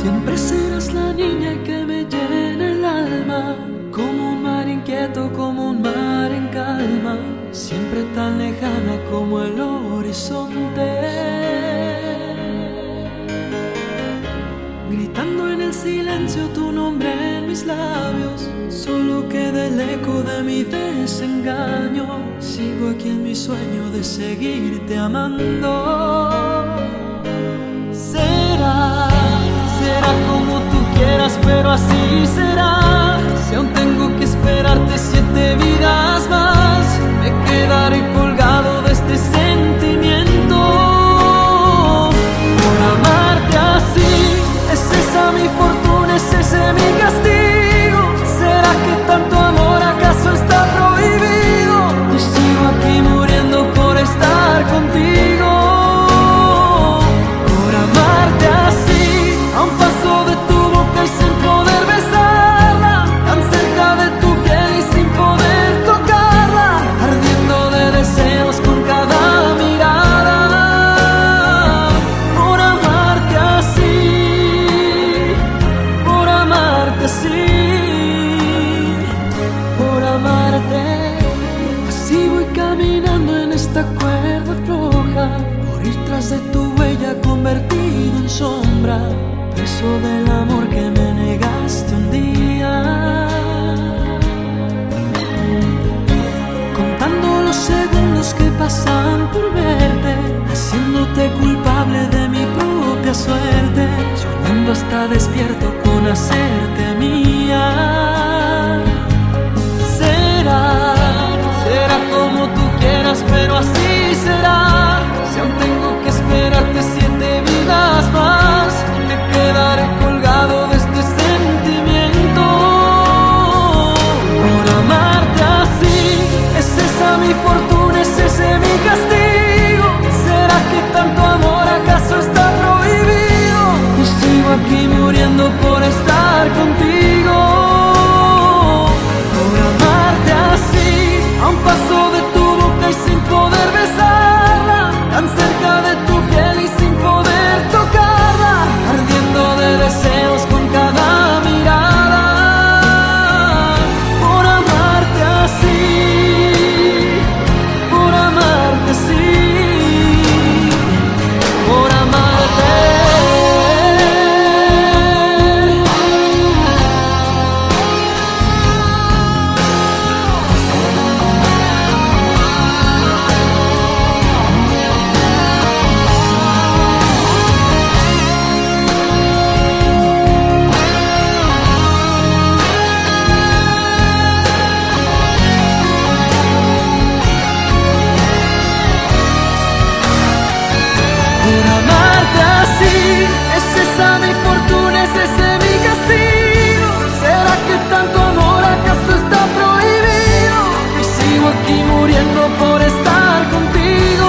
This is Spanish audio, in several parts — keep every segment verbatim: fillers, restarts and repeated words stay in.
Siempre serás la niña que me llena el alma, como un mar inquieto, como un mar en calma, siempre tan lejana como el horizonte. Gritando en el silencio tu nombre en mis labios, solo queda el eco de mi desengaño. Sigo aquí en mi sueño de seguirte amando. Será, será como tú quieras, pero así será. Si aún tengo que esperarte siete vidas más, me quedaré colgado de este sentimiento. Por amarte así, es esa mi fortuna, es ese mi castigo. ¿Será que tanto amor acaso está prohibido? Y sigo aquí muriendo por estar contigo. Por amarte así, a un paso de tu boca y sin poder besarla, tan cerca de tu piel y sin poder tocarla, ardiendo de deseos con cada mirada. Por amarte así, por amarte así, por amarte. Así voy caminando en esta cuerda floja, por ir tras de tu huella convertido en sombra, preso del amor que me negaste un día. Contando los segundos que pasan por verte, haciéndote culpable de mi propia suerte, soñando hasta despierto con hacerte mía. Será, será como tú quieras, pero así será. Si aún tengo que esperarte siete vidas más, me quedaré colgado de este sentimiento. Por amarte así, es esa mi fortuna, es ese mi castigo. ¿Será que tanto amor acaso está prohibido? Y sigo aquí muriendo por estar contigo. Por amarte así, a un paso de tu boca y sin poder besarla, tan cerca de tu piel y sin poder tocarla, ardiendo de deseos con cada mirada. Por amarte así, por amarte así, por amarte. Por amarte así, es esa mi fortuna, es ese mi castigo. ¿Será que tanto amor acaso está prohibido? Y sigo aquí muriendo por estar contigo.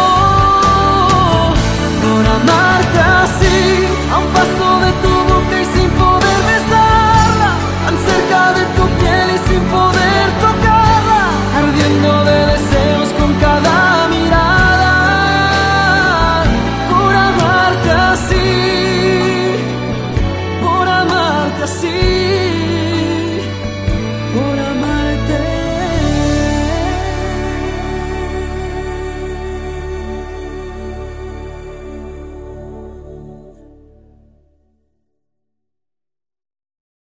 Por amarte así, a un paso de tu boca y sin poder besarla, tan cerca de tu piel y sin poder tocarla, ardiendo de deseos con cada mirada. Por amarte así, por amarte así.